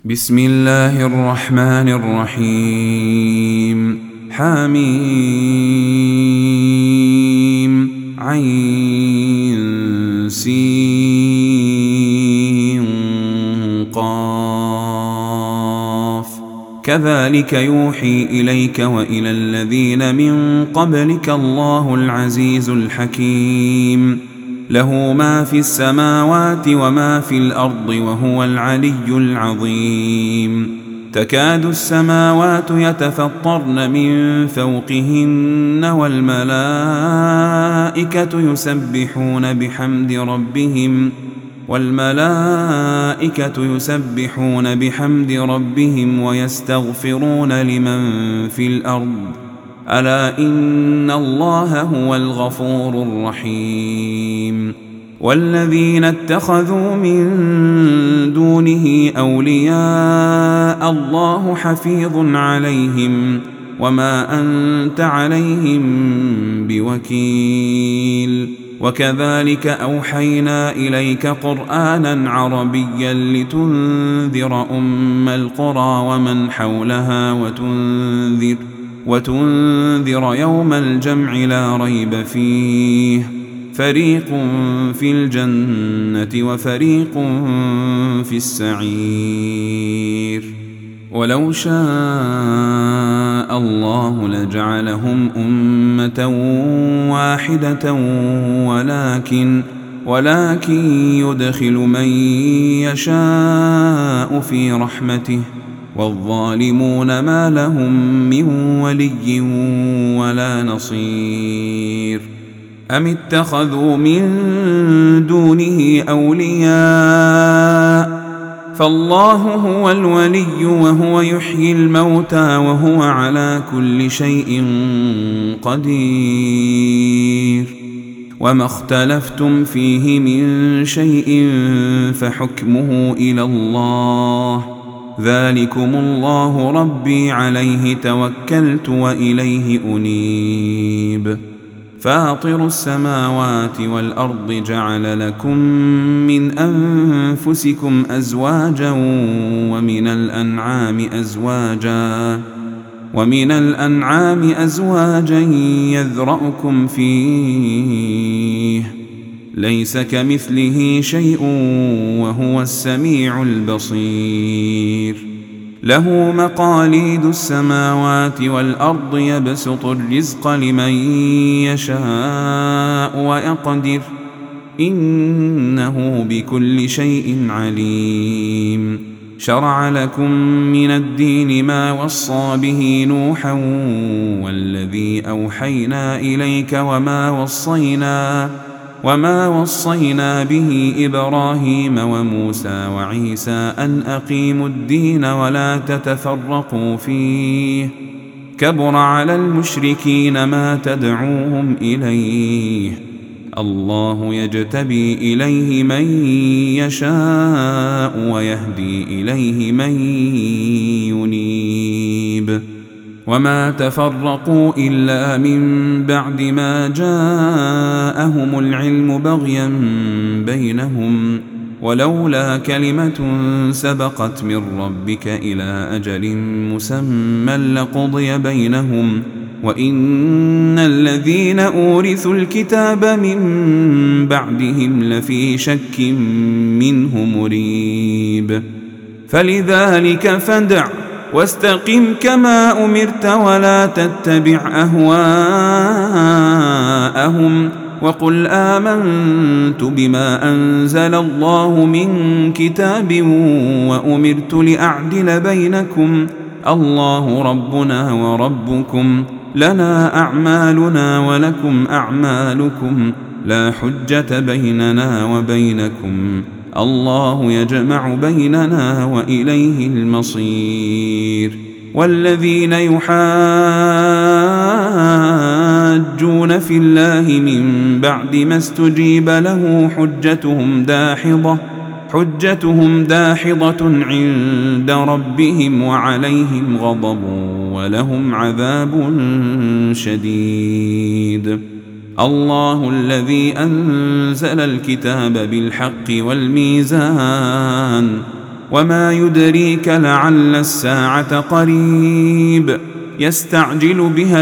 بسم الله الرحمن الرحيم حميم عين سين قاف كذلك يوحي إليك وإلى الذين من قبلك الله العزيز الحكيم له ما في السماوات وما في الأرض وهو العلي العظيم تكاد السماوات يتفطرن من فوقهن والملائكة يسبحون بحمد ربهم ويستغفرون لمن في الأرض ألا إن الله هو الغفور الرحيم والذين اتخذوا من دونه أولياء الله حفيظ عليهم وما أنت عليهم بوكيل وكذلك أوحينا إليك قرآنا عربيا لتنذر أم القرى ومن حولها وتنذر يوم الجمع لا ريب فيه فريق في الجنة وفريق في السعير ولو شاء الله لجعلهم أمة واحدة ولكن يدخل من يشاء في رحمته والظالمون ما لهم من ولي ولا نصير أم اتخذوا من دونه أولياء فالله هو الولي وهو يحيي الموتى وهو على كل شيء قدير وما اختلفتم فيه من شيء فحكمه إلى الله ذلكم الله ربي عليه توكلت وإليه أنيب فاطر السماوات والأرض جعل لكم من أنفسكم أزواجا ومن الأنعام أزواجا يذرأكم فيه ليس كمثله شيء وهو السميع البصير له مقاليد السماوات والأرض يبسط الرزق لمن يشاء ويقدر إنه بكل شيء عليم شرع لكم من الدين ما وصى به نوحا والذي أوحينا إليك وما وصينا به إبراهيم وموسى وعيسى أن أقيموا الدين ولا تتفرقوا فيه كبر على المشركين ما تدعوهم إليه الله يجتبي إليه من يشاء ويهدي إليه من ينيب وما تفرقوا إلا من بعد ما جاءهم العلم بغيا بينهم ولولا كلمة سبقت من ربك إلى أجل مسمى لقضي بينهم وإن الذين أورثوا الكتاب من بعدهم لفي شك منه مريب فلذلك فادع واستقم كما أمرت ولا تتبع أهواءهم وقل آمنت بما أنزل الله من كتاب وأمرت لأعدل بينكم الله ربنا وربكم لنا أعمالنا ولكم أعمالكم لا حجة بيننا وبينكم الله يجمع بيننا وإليه المصير والذين يحاجون في الله من بعد ما استجيب له حجتهم داحضة عند ربهم وعليهم غضب ولهم عذاب شديد الله الذي أنزل الكتاب بالحق والميزان وما يدريك لعل الساعة قريب يستعجل بها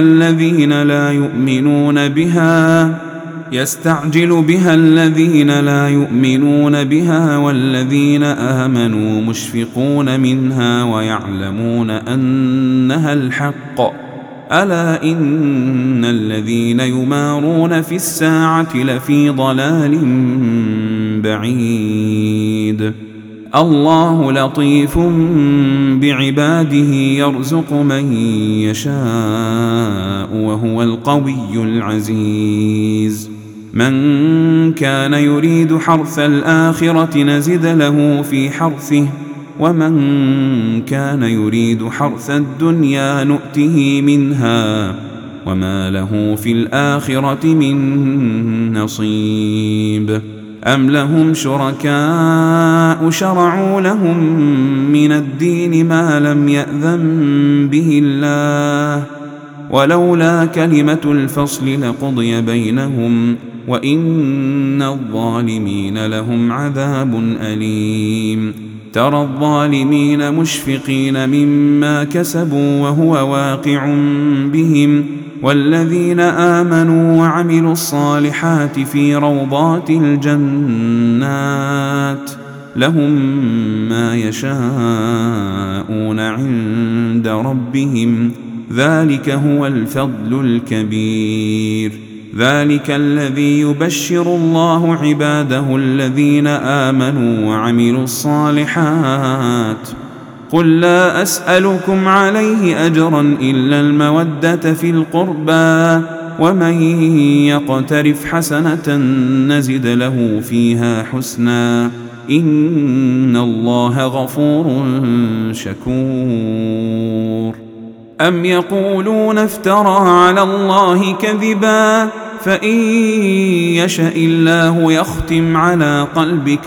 الذين لا يؤمنون بها والذين آمنوا مشفقون منها ويعلمون أنها الحق ألا إن الذين يمارون في الساعة لفي ضلال بعيد الله لطيف بعباده يرزق من يشاء وهو القوي العزيز من كان يريد حرث الآخرة نزد له في حرثه ومن كان يريد حرث الدنيا نؤته منها وما له في الآخرة من نصيب أم لهم شركاء شرعوا لهم من الدين ما لم يأذن به الله ولولا كلمة الفصل لقضي بينهم وإن الظالمين لهم عذاب أليم ترى الظالمين مشفقين مما كسبوا وهو واقع بهم والذين آمنوا وعملوا الصالحات في روضات الجنات لهم ما يشاءون عند ربهم ذلك هو الفضل الكبير ذلك الذي يبشر الله عباده الذين آمنوا وعملوا الصالحات قل لا أسألكم عليه أجرا إلا المودة في القربى ومن يقترف حسنة نزد له فيها حسنا إن الله غفور شكور أم يقولون افترى على الله كذبا فإن يشأ الله يختم على قلبك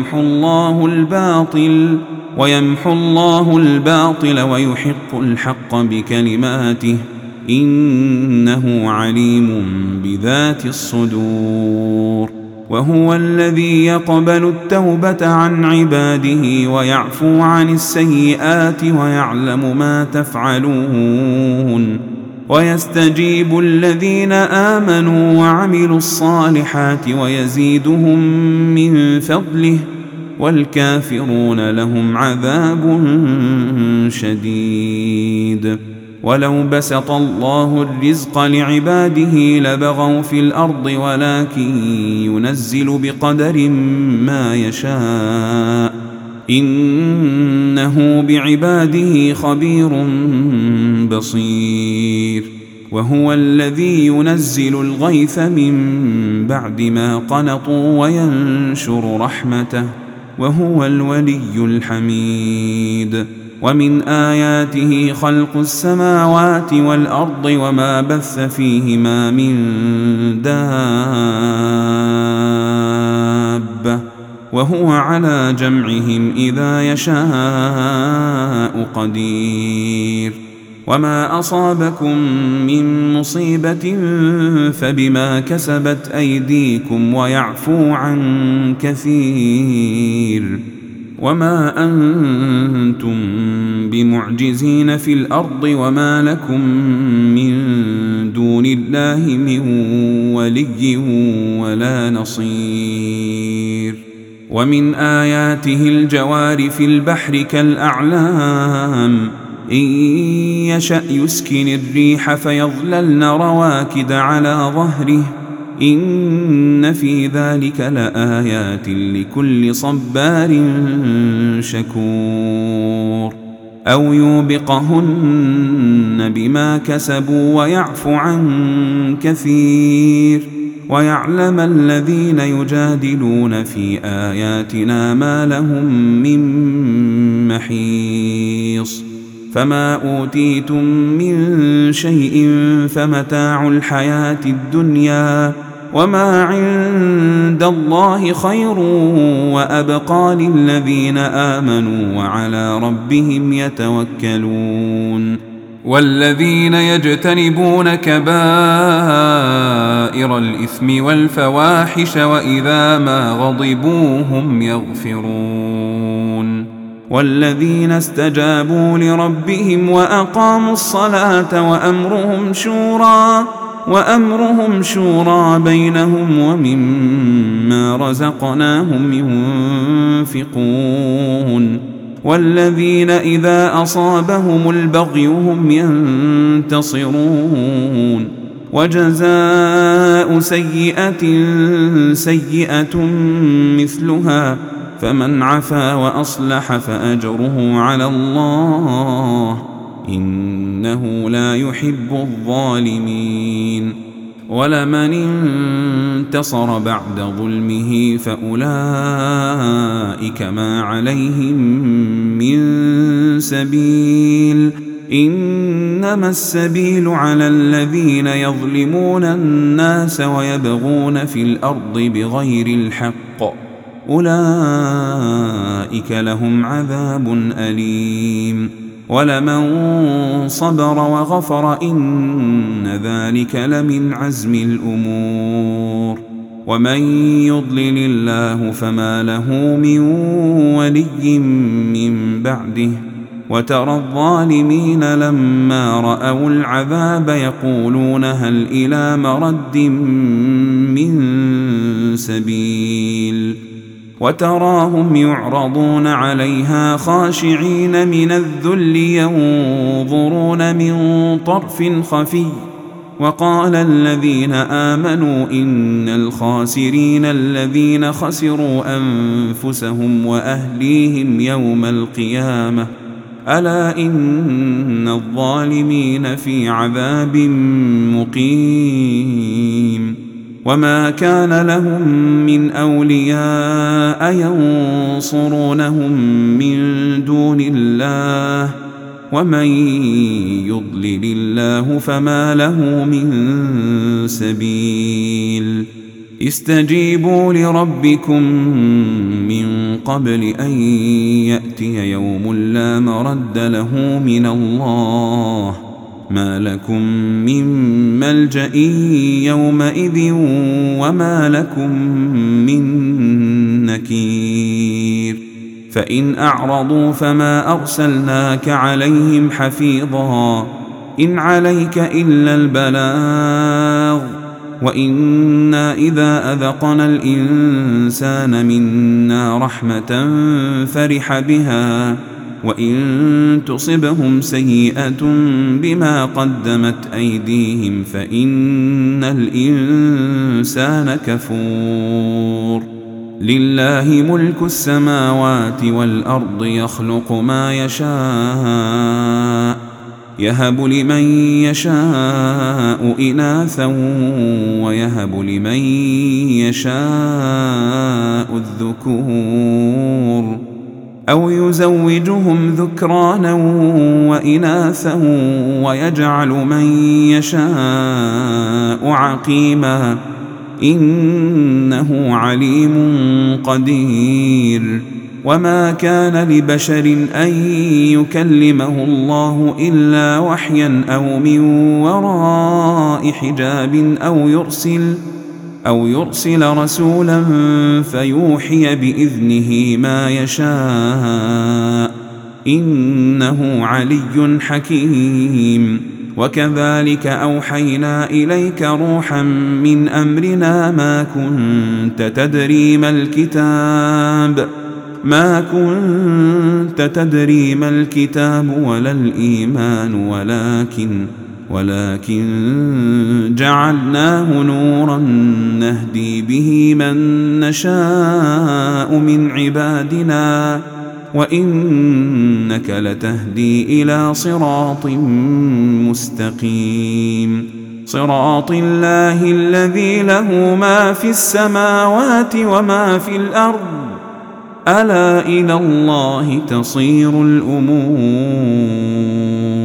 ويمحو الله الباطل ويحق الحق بكلماته إنه عليم بذات الصدور وهو الذي يقبل التوبة عن عباده ويعفو عن السيئات ويعلم ما تفعلون ويستجيب الذين آمنوا وعملوا الصالحات ويزيدهم من فضله والكافرون لهم عذاب شديد ولو بسط الله الرزق لعباده لبغوا في الأرض ولكن ينزل بقدر ما يشاء إنه بعباده خبير بصير وهو الذي ينزل الغيث من بعد ما قنطوا وينشر رحمته وهو الولي الحميد ومن آياته خلق السماوات والأرض وما بث فيهما من دابة وهو على جمعهم إذا يشاء قدير وما أصابكم من مصيبة فبما كسبت أيديكم ويعفو عن كثير وما أنتم بمعجزين في الأرض وما لكم من دون الله من ولي ولا نصير ومن آياته الجوار في البحر كالأعلام إن يشأ يسكن الريح فيظللن رواكد على ظهره إن في ذلك لآيات لكل صبار شكور أو يوبقهن بما كسبوا ويعفو عن كثير ويعلم الذين يجادلون في آياتنا ما لهم من محيص فما أوتيتم من شيء فمتاع الحياة الدنيا وما عند الله خير وأبقى للذين آمنوا وعلى ربهم يتوكلون والذين يجتنبون كبائر الإثم والفواحش وإذا ما غضبوا هم يغفرون والذين استجابوا لربهم وأقاموا الصلاة وأمرهم شورى بينهم ومما رزقناهم ينفقون والذين إذا أصابهم البغي هم ينتصرون وجزاء سيئة سيئة مثلها فمن عفا وأصلح فأجره على الله إنه لا يحب الظالمين ولمن انتصر بعد ظلمه فأولئك ما عليهم من سبيل إنما السبيل على الذين يظلمون الناس ويبغون في الأرض بغير الحق أولئك لهم عذاب أليم ولمن صبر وغفر إن ذلك لمن عزم الأمور ومن يضلل الله فما له من ولي من بعده وترى الظالمين لما رأوا العذاب يقولون هل إلى مرد من سبيل وتراهم يعرضون عليها خاشعين من الذل ينظرون من طرف خفي وقال الذين آمنوا إن الخاسرين الذين خسروا أنفسهم وأهليهم يوم القيامة ألا إن الظالمين في عذاب مقيم وما كان لهم من أولياء ينصرونهم من دون الله ومن يضلل الله فما له من سبيل استجيبوا لربكم من قبل أن يأتي يوم لا مرد له من الله ما لكم من ملجأ يومئذ وما لكم من نكير فإن أعرضوا فما أرسلناك عليهم حفيظا إن عليك إلا البلاغ وإنا إذا أذقنا الإنسان منا رحمة فرح بها وإن تصبهم سيئة بما قدمت أيديهم فإن الإنسان كفور لله ملك السماوات والأرض يخلق ما يشاء يهب لمن يشاء إناثا ويهب لمن يشاء الذكور أو يزوجهم ذكرانا وإناثا ويجعل من يشاء عقيما إنه عليم قدير وما كان لبشر أن يكلمه الله إلا وحيا أو من وراء حجاب أو يرسل رسولا فيوحي بإذنه ما يشاء إنه علي حكيم وكذلك أوحينا إليك روحا من أمرنا ما كنت تدري ما الكتاب ولا الإيمان ولكن جعلناه نورا نهدي به من نشاء من عبادنا وإنك لتهدي إلى صراط مستقيم صراط الله الذي له ما في السماوات وما في الأرض ألا إلى الله تصير الأمور